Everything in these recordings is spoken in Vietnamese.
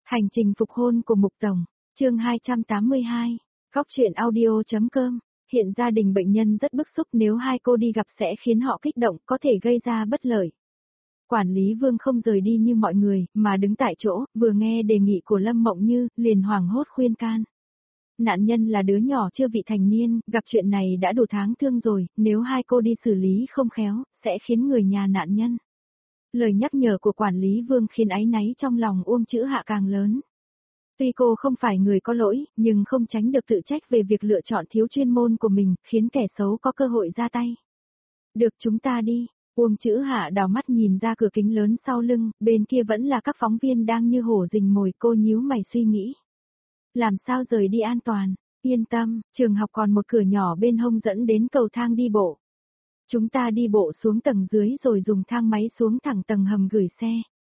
Hành trình phục hôn của Mục Tổng, chương 282, Góc truyện audio.com. Hiện gia đình bệnh nhân rất bức xúc, nếu hai cô đi gặp sẽ khiến họ kích động, có thể gây ra bất lợi. Quản lý Vương không rời đi như mọi người, mà đứng tại chỗ, vừa nghe đề nghị của Lâm Mộng Như, liền hoảng hốt khuyên can. Nạn nhân là đứa nhỏ chưa vị thành niên, gặp chuyện này đã đủ tháng thương rồi, nếu hai cô đi xử lý không khéo, sẽ khiến người nhà nạn nhân. Lời nhắc nhở của quản lý Vương khiến áy náy trong lòng Uông Chữ Hạ càng lớn. Tuy cô không phải người có lỗi, nhưng không tránh được tự trách về việc lựa chọn thiếu chuyên môn của mình, khiến kẻ xấu có cơ hội ra tay. Được, chúng ta đi. Uông Chữ Hạ đảo mắt nhìn ra cửa kính lớn sau lưng, bên kia vẫn là các phóng viên đang như hổ rình mồi, cô nhíu mày suy nghĩ. Làm sao rời đi an toàn? Yên tâm, trường học còn một cửa nhỏ bên hông dẫn đến cầu thang đi bộ. Chúng ta đi bộ xuống tầng dưới rồi dùng thang máy xuống thẳng tầng hầm gửi xe.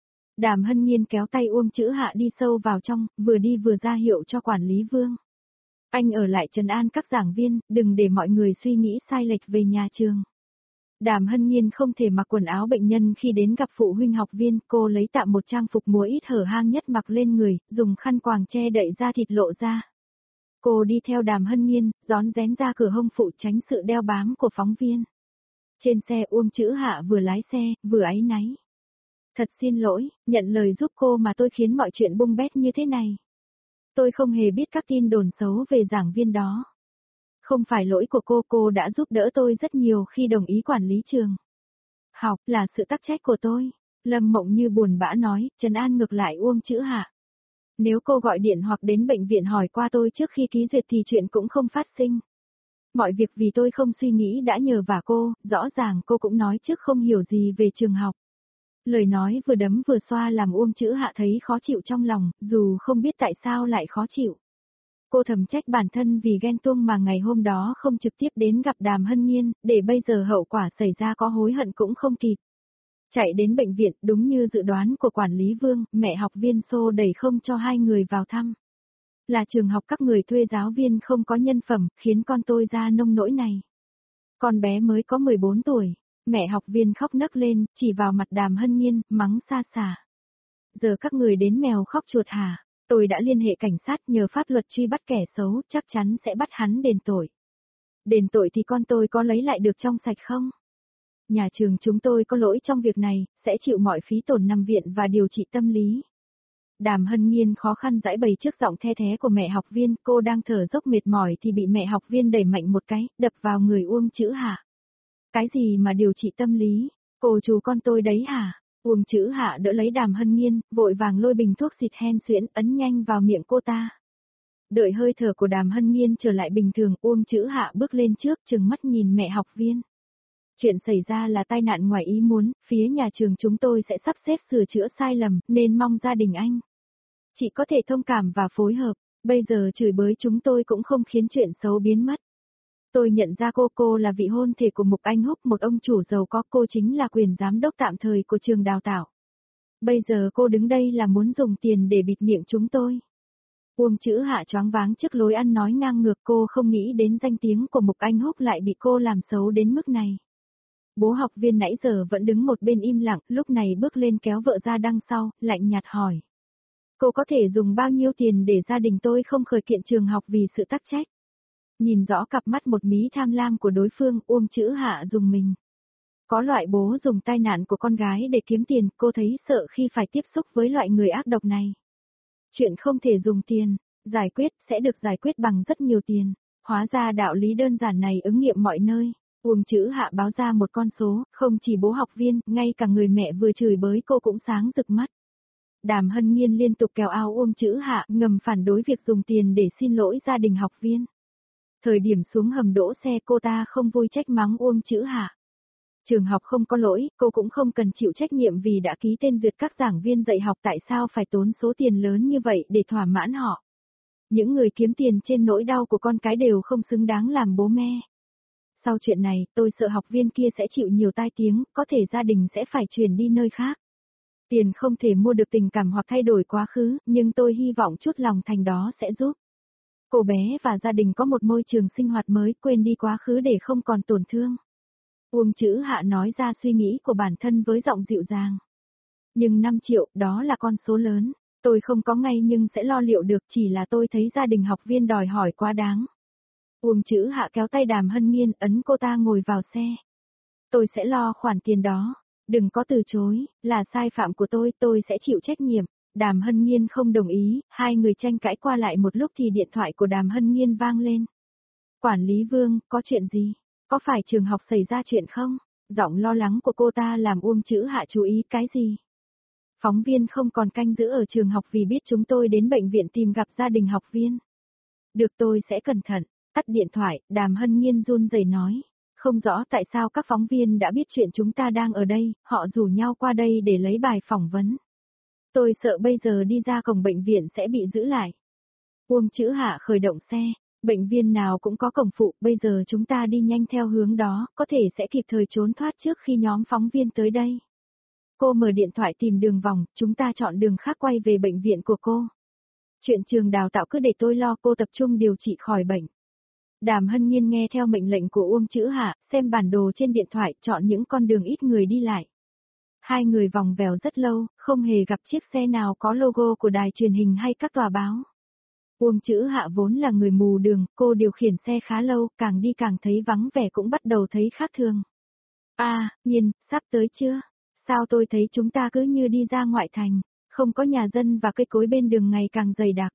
Đàm Hân Nhiên kéo tay Uông Chữ Hạ đi sâu vào trong, vừa đi vừa ra hiệu cho quản lý Vương. Anh ở lại trấn an các giảng viên, đừng để mọi người suy nghĩ sai lệch về nhà trường. Đàm Hân Nhiên không thể mặc quần áo bệnh nhân khi đến gặp phụ huynh học viên, cô lấy tạm một trang phục múa ít hở hang nhất mặc lên người, dùng khăn quàng che đậy da thịt lộ ra. Cô đi theo Đàm Hân Nhiên, rón rén ra cửa hông phụ tránh sự đeo bám của phóng viên. Trên xe Uông Chữ Hạ vừa lái xe, vừa áy náy. Thật xin lỗi, nhận lời giúp cô mà tôi khiến mọi chuyện bung bét như thế này. Tôi không hề biết các tin đồn xấu về giảng viên đó. Không phải lỗi của cô đã giúp đỡ tôi rất nhiều khi đồng ý quản lý trường học, là sự tắc trách của tôi. Lâm Mộng Như buồn bã nói, trấn an ngược lại Uông Chữ Hạ. Nếu cô gọi điện hoặc đến bệnh viện hỏi qua tôi trước khi ký duyệt thì chuyện cũng không phát sinh. Mọi việc vì tôi không suy nghĩ đã nhờ vả cô, rõ ràng cô cũng nói trước không hiểu gì về trường học. Lời nói vừa đấm vừa xoa làm Uông Chữ Hạ thấy khó chịu trong lòng, dù không biết tại sao lại khó chịu. Cô thầm trách bản thân vì ghen tuông mà ngày hôm đó không trực tiếp đến gặp Đàm Hân Nhiên, để bây giờ hậu quả xảy ra có hối hận cũng không kịp. Chạy đến bệnh viện, đúng như dự đoán của quản lý Vương, mẹ học viên xô đẩy không cho hai người vào thăm. Là trường học các người thuê giáo viên không có nhân phẩm, khiến con tôi ra nông nỗi này. Con bé mới có 14 tuổi, mẹ học viên khóc nấc lên, chỉ vào mặt Đàm Hân Nhiên, mắng xa xả. Giờ các người đến mèo khóc chuột hả? Tôi đã liên hệ cảnh sát nhờ pháp luật truy bắt kẻ xấu, chắc chắn sẽ bắt hắn đền tội. Đền tội thì con tôi có lấy lại được trong sạch không? Nhà trường chúng tôi có lỗi trong việc này, sẽ chịu mọi phí tổn nằm viện và điều trị tâm lý. Đàm Hân Nhiên khó khăn giãi bày trước giọng the thé của mẹ học viên, cô đang thở dốc mệt mỏi thì bị mẹ học viên đẩy mạnh một cái, đập vào người Uông Chữ Hạ. Cái gì mà điều trị tâm lý? Cô chú con tôi đấy hả? Uông Chữ Hạ đỡ lấy Đàm Hân Nhiên, vội vàng lôi bình thuốc xịt hen suyễn ấn nhanh vào miệng cô ta. Đợi hơi thở của Đàm Hân Nhiên trở lại bình thường, Uông Chữ Hạ bước lên trước trừng mắt nhìn mẹ học viên. Chuyện xảy ra là tai nạn ngoài ý muốn, phía nhà trường chúng tôi sẽ sắp xếp sửa chữa sai lầm, nên mong gia đình anh chỉ có thể thông cảm và phối hợp, bây giờ chửi bới chúng tôi cũng không khiến chuyện xấu biến mất. Tôi nhận ra cô là vị hôn thê của Mục Anh Húc, một ông chủ giàu có, cô chính là quyền giám đốc tạm thời của trường đào tạo. Bây giờ cô đứng đây là muốn dùng tiền để bịt miệng chúng tôi. Uông Chữ Hạ choáng váng trước lối ăn nói ngang ngược, cô không nghĩ đến danh tiếng của Mục Anh Húc lại bị cô làm xấu đến mức này. Bố học viên nãy giờ vẫn đứng một bên im lặng, lúc này bước lên kéo vợ ra đằng sau, lạnh nhạt hỏi. Cô có thể dùng bao nhiêu tiền để gia đình tôi không khởi kiện trường học vì sự tắc trách? Nhìn rõ cặp mắt một mí tham lam của đối phương, Uông Chữ Hạ dùng mình. Có loại bố dùng tai nạn của con gái để kiếm tiền, cô thấy sợ khi phải tiếp xúc với loại người ác độc này. Chuyện không thể dùng tiền giải quyết sẽ được giải quyết bằng rất nhiều tiền. Hóa ra đạo lý đơn giản này ứng nghiệm mọi nơi. Uông Chữ Hạ báo ra một con số, không chỉ bố học viên, ngay cả người mẹ vừa chửi bới cô cũng sáng rực mắt. Đàm Hân Nhiên liên tục kéo áo Uông Chữ Hạ, ngầm phản đối việc dùng tiền để xin lỗi gia đình học viên. Thời điểm xuống hầm đỗ xe cô ta không vui trách mắng Uông Chữ Hạ. Trường học không có lỗi, cô cũng không cần chịu trách nhiệm vì đã ký tên duyệt các giảng viên dạy học, tại sao phải tốn số tiền lớn như vậy để thỏa mãn họ. Những người kiếm tiền trên nỗi đau của con cái đều không xứng đáng làm bố mẹ. Sau chuyện này, tôi sợ học viên kia sẽ chịu nhiều tai tiếng, có thể gia đình sẽ phải chuyển đi nơi khác. Tiền không thể mua được tình cảm hoặc thay đổi quá khứ, nhưng tôi hy vọng chút lòng thành đó sẽ giúp cô bé và gia đình có một môi trường sinh hoạt mới, quên đi quá khứ để không còn tổn thương. Uông Chữ Hạ nói ra suy nghĩ của bản thân với giọng dịu dàng. Nhưng 5 triệu, đó là con số lớn. Tôi không có ngay nhưng sẽ lo liệu được, chỉ là tôi thấy gia đình học viên đòi hỏi quá đáng. Uông Chữ Hạ kéo tay Đàm Hân Nhiên ấn cô ta ngồi vào xe. Tôi sẽ lo khoản tiền đó. Đừng có từ chối, là sai phạm của tôi sẽ chịu trách nhiệm. Đàm Hân Nhiên không đồng ý, hai người tranh cãi qua lại một lúc thì điện thoại của Đàm Hân Nhiên vang lên. Quản lý Vương, có chuyện gì? Có phải trường học xảy ra chuyện không? Giọng lo lắng của cô ta làm Uông Chữ Hạ chú ý cái gì? Phóng viên không còn canh giữ ở trường học vì biết chúng tôi đến bệnh viện tìm gặp gia đình học viên. Được, tôi sẽ cẩn thận. Tắt điện thoại, Đàm Hân Nhiên run rẩy nói. Không rõ tại sao các phóng viên đã biết chuyện chúng ta đang ở đây, họ rủ nhau qua đây để lấy bài phỏng vấn. Tôi sợ bây giờ đi ra cổng bệnh viện sẽ bị giữ lại. Uông Chữ Hạ khởi động xe, bệnh viện nào cũng có cổng phụ, bây giờ chúng ta đi nhanh theo hướng đó, có thể sẽ kịp thời trốn thoát trước khi nhóm phóng viên tới đây. Cô mở điện thoại tìm đường vòng, chúng ta chọn đường khác quay về bệnh viện của cô. Chuyện trường đào tạo cứ để tôi lo, cô tập trung điều trị khỏi bệnh. Đàm Hân Nhiên nghe theo mệnh lệnh của Uông Chữ Hạ, xem bản đồ trên điện thoại, chọn những con đường ít người đi lại. Hai người vòng vèo rất lâu, không hề gặp chiếc xe nào có logo của đài truyền hình hay các tòa báo. Uông Chữ Hạ vốn là người mù đường, cô điều khiển xe khá lâu, càng đi càng thấy vắng vẻ cũng bắt đầu thấy khác thường. Nhiên, sắp tới chưa? Sao tôi thấy chúng ta cứ như đi ra ngoại thành, không có nhà dân và cây cối bên đường ngày càng dày đặc.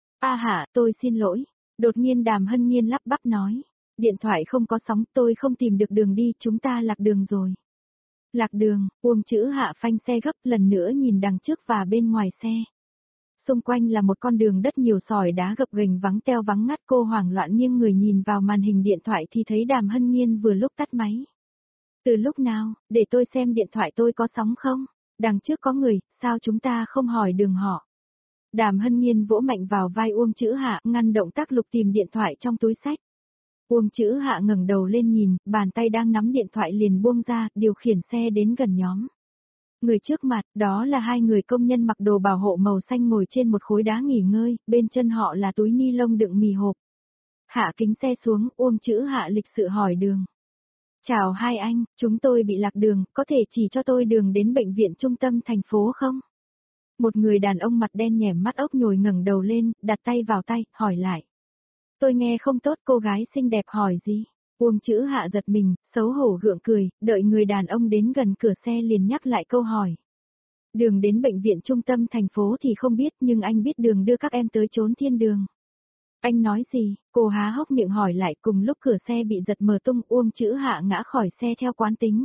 Tôi xin lỗi. Đột nhiên Đàm Hân Nhiên lắp bắp nói. Điện thoại không có sóng, tôi không tìm được đường đi, chúng ta lạc đường rồi. Lạc đường, Uông Chữ Hạ phanh xe gấp lần nữa nhìn đằng trước và bên ngoài xe. Xung quanh là một con đường đất nhiều sỏi đá gập ghềnh vắng teo vắng ngắt, cô hoảng loạn nghiêng người nhìn vào màn hình điện thoại thì thấy Đàm Hân Nhiên vừa lúc tắt máy. Từ lúc nào, để tôi xem điện thoại tôi có sóng không? Đằng trước có người, sao chúng ta không hỏi đường họ? Đàm Hân Nhiên vỗ mạnh vào vai Uông Chữ Hạ, ngăn động tác lục tìm điện thoại trong túi xách. Uông Chữ Hạ ngẩng đầu lên nhìn, bàn tay đang nắm điện thoại liền buông ra, điều khiển xe đến gần nhóm. Người trước mặt, đó là hai người công nhân mặc đồ bảo hộ màu xanh ngồi trên một khối đá nghỉ ngơi, bên chân họ là túi ni lông đựng mì hộp. Hạ kính xe xuống, Uông Chữ Hạ lịch sự hỏi đường. Chào hai anh, chúng tôi bị lạc đường, có thể chỉ cho tôi đường đến bệnh viện trung tâm thành phố không? Một người đàn ông mặt đen nhẻm mắt ốc nhồi ngẩng đầu lên, đặt tay vào tay, hỏi lại. Tôi nghe không tốt, cô gái xinh đẹp hỏi gì? Uông Chữ Hạ giật mình, xấu hổ gượng cười, đợi người đàn ông đến gần cửa xe liền nhắc lại câu hỏi. Đường đến bệnh viện trung tâm thành phố thì không biết, nhưng anh biết đường đưa các em tới chốn thiên đường. Anh nói gì? Cô há hốc miệng hỏi lại, cùng lúc cửa xe bị giật mở tung, Uông Chữ Hạ ngã khỏi xe theo quán tính.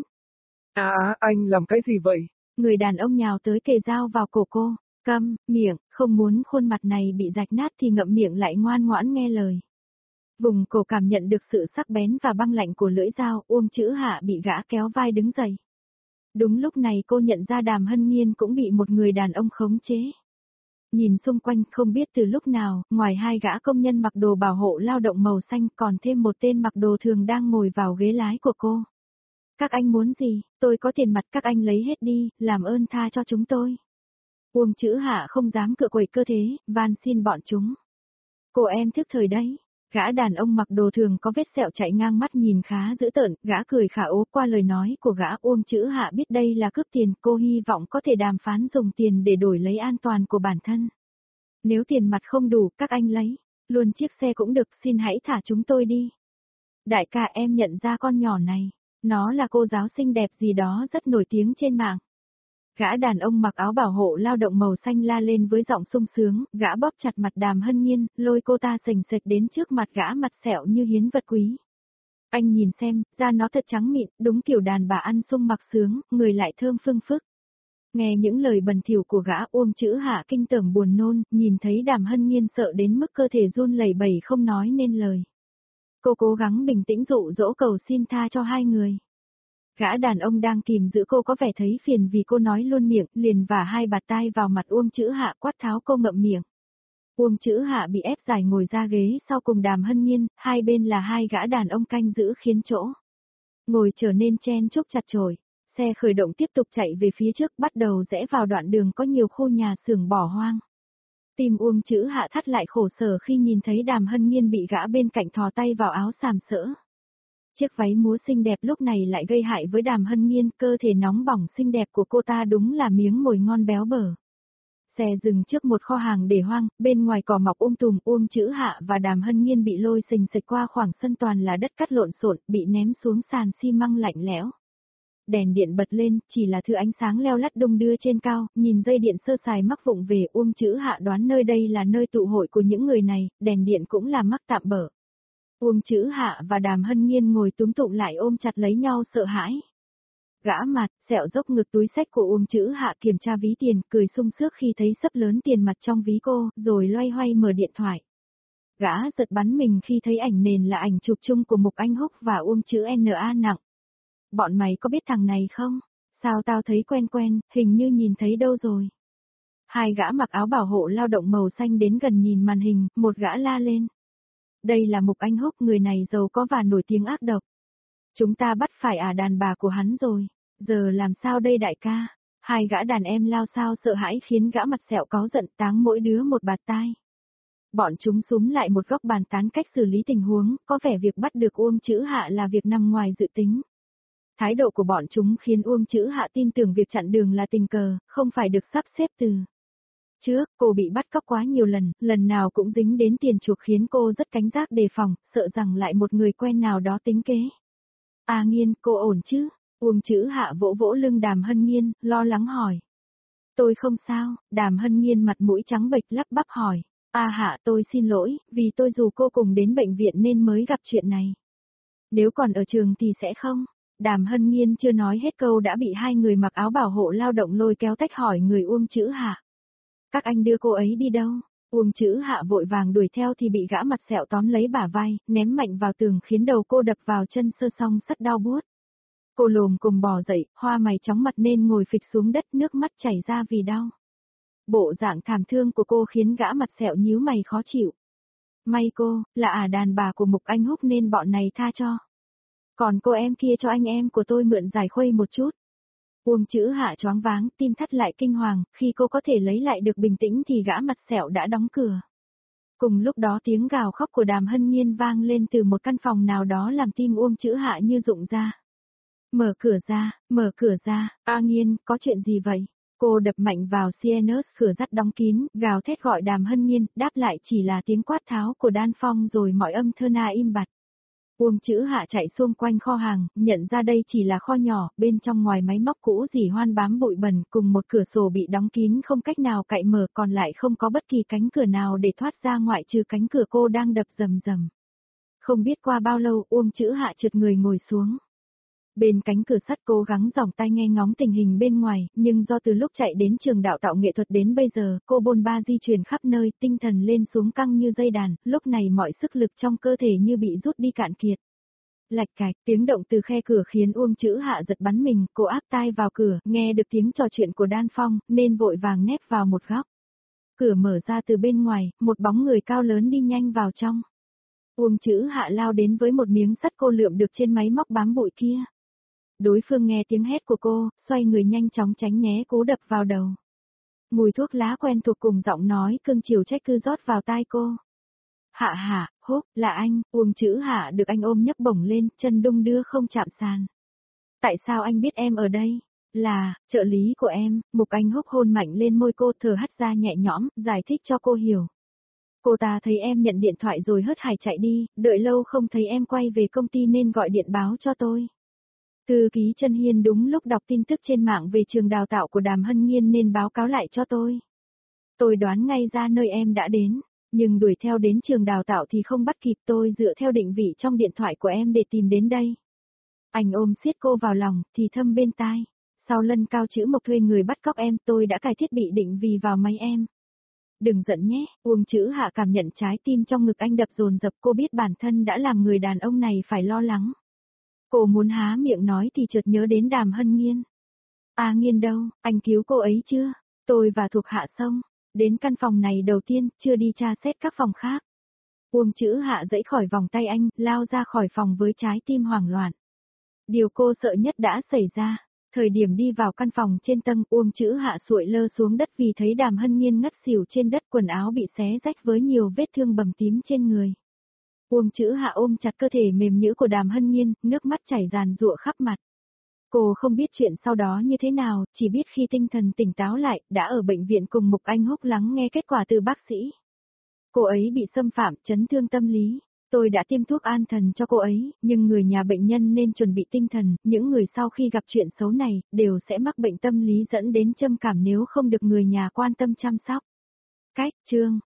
Anh làm cái gì vậy? Người đàn ông nhào tới kề dao vào cổ cô. Câm miệng, không muốn khuôn mặt này bị rạch nát thì ngậm miệng lại ngoan ngoãn nghe lời. Vùng cổ cảm nhận được sự sắc bén và băng lạnh của lưỡi dao, Uông Chữ Hạ bị gã kéo vai đứng dậy. Đúng lúc này cô nhận ra Đàm Hân Nhiên cũng bị một người đàn ông khống chế. Nhìn xung quanh không biết từ lúc nào, ngoài hai gã công nhân mặc đồ bảo hộ lao động màu xanh còn thêm một tên mặc đồ thường đang ngồi vào ghế lái của cô. Các anh muốn gì, tôi có tiền mặt các anh lấy hết đi, làm ơn tha cho chúng tôi. Uông Chữ Hạ không dám cựa quậy cơ thế, van xin bọn chúng. Cô em thức thời đấy. Gã đàn ông mặc đồ thường có vết sẹo chạy ngang mắt nhìn khá dữ tợn, gã cười khả ố qua lời nói của gã. Uông Chữ Hạ biết đây là cướp tiền, cô hy vọng có thể đàm phán dùng tiền để đổi lấy an toàn của bản thân. Nếu tiền mặt không đủ, các anh lấy, luôn chiếc xe cũng được, xin hãy thả chúng tôi đi. Đại ca, em nhận ra con nhỏ này, nó là cô giáo xinh đẹp gì đó rất nổi tiếng trên mạng. Gã đàn ông mặc áo bảo hộ lao động màu xanh la lên với giọng sung sướng, gã bóp chặt mặt Đàm Hân Nhiên, lôi cô ta sềnh sệch đến trước mặt gã, mặt sẹo như hiến vật quý. Anh nhìn xem, da nó thật trắng mịn, đúng kiểu đàn bà ăn sung mặc sướng, người lại thơm phưng phức. Nghe những lời bẩn thỉu của gã, Uông Chữ Hạ kinh tởm buồn nôn, nhìn thấy Đàm Hân Nhiên sợ đến mức cơ thể run lẩy bẩy không nói nên lời. Cô cố gắng bình tĩnh dụ dỗ cầu xin tha cho hai người. Gã đàn ông đang kìm giữ cô có vẻ thấy phiền vì cô nói luôn miệng, liền vả hai bạt tai vào mặt Uông Chữ Hạ quát tháo cô ngậm miệng. Uông Chữ Hạ bị ép giải ngồi ra ghế sau cùng Đàm Hân Nhiên, hai bên là hai gã đàn ông canh giữ khiến chỗ ngồi trở nên chen chúc chặt chội. Xe khởi động tiếp tục chạy về phía trước, bắt đầu rẽ vào đoạn đường có nhiều khu nhà xưởng bỏ hoang. Tim Uông Chữ Hạ thắt lại khổ sở khi nhìn thấy Đàm Hân Nhiên bị gã bên cạnh thò tay vào áo sàm sỡ. Chiếc váy múa xinh đẹp lúc này lại gây hại với Đàm Hân Nhiên, cơ thể nóng bỏng xinh đẹp của cô ta đúng là miếng mồi ngon béo bở. Xe dừng trước một kho hàng để hoang, bên ngoài cỏ mọc tùm, Uông Chữ Hạ và Đàm Hân Nhiên bị lôi xình xịch qua khoảng sân toàn là đất cát lộn xộn, bị ném xuống sàn xi măng lạnh lẽo. Đèn điện bật lên, chỉ là thứ ánh sáng leo lắt đung đưa trên cao, nhìn dây điện sơ sài mắc vụng về, Uông Chữ Hạ đoán nơi đây là nơi tụ hội của những người này, đèn điện cũng là mắc tạm bỡ. Uông Chữ Hạ và Đàm Hân Nhiên ngồi túm tụm lại ôm chặt lấy nhau sợ hãi. Gã mặt, sẹo dốc ngực túi xách của Uông Chữ Hạ kiểm tra ví tiền, cười sung sướng khi thấy sấp lớn tiền mặt trong ví cô, rồi loay hoay mở điện thoại. Gã giật bắn mình khi thấy ảnh nền là ảnh chụp chung của Mục Anh Húc và Uông chữ N.A. nặng. Bọn mày có biết thằng này không? Sao tao thấy quen quen, hình như nhìn thấy đâu rồi. Hai gã mặc áo bảo hộ lao động màu xanh đến gần nhìn màn hình, một gã la lên. Đây là Mục Anh Húc, người này giàu có và nổi tiếng ác độc. Chúng ta bắt phải đàn bà của hắn rồi. Giờ làm sao đây đại ca? Hai gã đàn em lao sao sợ hãi khiến gã mặt sẹo cáu giận táng mỗi đứa một bạt tai. Bọn chúng súm lại một góc bàn tán cách xử lý tình huống, có vẻ việc bắt được Uông Chữ Hạ là việc nằm ngoài dự tính. Thái độ của bọn chúng khiến Uông Chữ Hạ tin tưởng việc chặn đường là tình cờ, không phải được sắp xếp từ trước. Cô bị bắt cóc quá nhiều lần, lần nào cũng dính đến tiền chuộc khiến cô rất cảnh giác đề phòng, sợ rằng lại một người quen nào đó tính kế. Nghiên, cô ổn chứ? Uông Chữ Hạ vỗ vỗ lưng Đàm Hân Nhiên, lo lắng hỏi. Tôi không sao, Đàm Hân Nhiên mặt mũi trắng bệch lắp bắp hỏi. Hạ tôi xin lỗi, vì tôi dù cô cùng đến bệnh viện nên mới gặp chuyện này. Nếu còn ở trường thì sẽ không. Đàm Hân Nhiên chưa nói hết câu đã bị hai người mặc áo bảo hộ lao động lôi kéo tách hỏi người Uông Chữ Hạ. Các anh đưa cô ấy đi đâu? Uông Chữ Hạ vội vàng đuổi theo thì bị gã mặt sẹo tóm lấy bả vai, ném mạnh vào tường khiến đầu cô đập vào chân sơ song sắt đau buốt. Cô lồm cồm bò dậy, hoa mày chóng mặt nên ngồi phịch xuống đất, nước mắt chảy ra vì đau. Bộ dạng thảm thương của cô khiến gã mặt sẹo nhíu mày khó chịu. May cô, là đàn bà của Mục Anh Húc nên bọn này tha cho. Còn cô em kia cho anh em của tôi mượn giải khuây một chút. Uông Chữ Hạ choáng váng, tim thắt lại kinh hoàng, khi cô có thể lấy lại được bình tĩnh thì gã mặt sẹo đã đóng cửa. Cùng lúc đó tiếng gào khóc của Đàm Hân Nhiên vang lên từ một căn phòng nào đó làm tim Uông Chữ Hạ như rụng ra. Mở cửa ra, Nhiên, có chuyện gì vậy? Cô đập mạnh vào Sienus cửa sắt đóng kín, gào thét gọi Đàm Hân Nhiên, đáp lại chỉ là tiếng quát tháo của Đan Phong rồi mọi âm thơ na im bặt. Uông Chữ Hạ chạy xung quanh kho hàng, nhận ra đây chỉ là kho nhỏ, bên trong ngoài máy móc cũ rỉ hoan bám bụi bẩn cùng một cửa sổ bị đóng kín không cách nào cạy mở, còn lại không có bất kỳ cánh cửa nào để thoát ra ngoại trừ cánh cửa cô đang đập rầm rầm. Không biết qua bao lâu Uông Chữ Hạ trượt người ngồi xuống. Bên cánh cửa sắt cố gắng giỏng tai nghe ngóng tình hình bên ngoài, nhưng do từ lúc chạy đến trường đào tạo nghệ thuật đến bây giờ, cô bôn ba di chuyển khắp nơi, tinh thần lên xuống căng như dây đàn, lúc này mọi sức lực trong cơ thể như bị rút đi cạn kiệt. Lạch cạch, tiếng động từ khe cửa khiến Uông Chữ Hạ giật bắn mình, cô áp tai vào cửa, nghe được tiếng trò chuyện của Đan Phong, nên vội vàng nép vào một góc. Cửa mở ra từ bên ngoài, một bóng người cao lớn đi nhanh vào trong. Uông Chữ Hạ lao đến với một miếng sắt cô lượm được trên máy móc bám bụi kia. Đối phương nghe tiếng hét của cô, xoay người nhanh chóng tránh né cú đập vào đầu. Mùi thuốc lá quen thuộc cùng giọng nói cưng chiều trách cứ rót vào tai cô. Hạ, Húc, là anh, Uông Chữ Hạ được anh ôm nhấc bổng lên, chân đung đưa không chạm sàn. Tại sao anh biết em ở đây? Là, trợ lý của em, Mục Anh Húc hôn mạnh lên môi cô, thở hắt ra nhẹ nhõm, giải thích cho cô hiểu. Cô ta thấy em nhận điện thoại rồi hớt hải chạy đi, đợi lâu không thấy em quay về công ty nên gọi điện báo cho tôi. Thư ký Trân Hiên đúng lúc đọc tin tức trên mạng về trường đào tạo của Đàm Hân Nhiên nên báo cáo lại cho tôi. Tôi đoán ngay ra nơi em đã đến, nhưng đuổi theo đến trường đào tạo thì không bắt kịp, tôi dựa theo định vị trong điện thoại của em để tìm đến đây. Anh ôm siết cô vào lòng, thì thầm bên tai. Sau lần Cao Chữ Mộc thuê người bắt cóc em, tôi đã cài thiết bị định vị vào máy em. Đừng giận nhé, Uông Chữ Hạ cảm nhận trái tim trong ngực anh đập dồn dập, cô biết bản thân đã làm người đàn ông này phải lo lắng. Cô muốn há miệng nói thì chợt nhớ đến Đàm Hân Nhiên. Nhiên đâu, anh cứu cô ấy chưa? Tôi và thuộc hạ xong, đến căn phòng này đầu tiên, chưa đi tra xét các phòng khác. Uông Chữ Hạ giãy khỏi vòng tay anh, lao ra khỏi phòng với trái tim hoảng loạn. Điều cô sợ nhất đã xảy ra. Thời điểm đi vào căn phòng trên tầng, Uông Chữ Hạ sụi lơ xuống đất vì thấy Đàm Hân Nhiên ngất xỉu trên đất, quần áo bị xé rách với nhiều vết thương bầm tím trên người. Uông Chữ Hạ ôm chặt cơ thể mềm nhũn của Đàm Hân Nhiên, nước mắt chảy ràn rụa khắp mặt. Cô không biết chuyện sau đó như thế nào, chỉ biết khi tinh thần tỉnh táo lại, đã ở bệnh viện cùng Mục Anh Húc lắng nghe kết quả từ bác sĩ. Cô ấy bị xâm phạm, chấn thương tâm lý. Tôi đã tiêm thuốc an thần cho cô ấy, nhưng người nhà bệnh nhân nên chuẩn bị tinh thần, những người sau khi gặp chuyện xấu này, đều sẽ mắc bệnh tâm lý dẫn đến trầm cảm nếu không được người nhà quan tâm chăm sóc. Cách, chương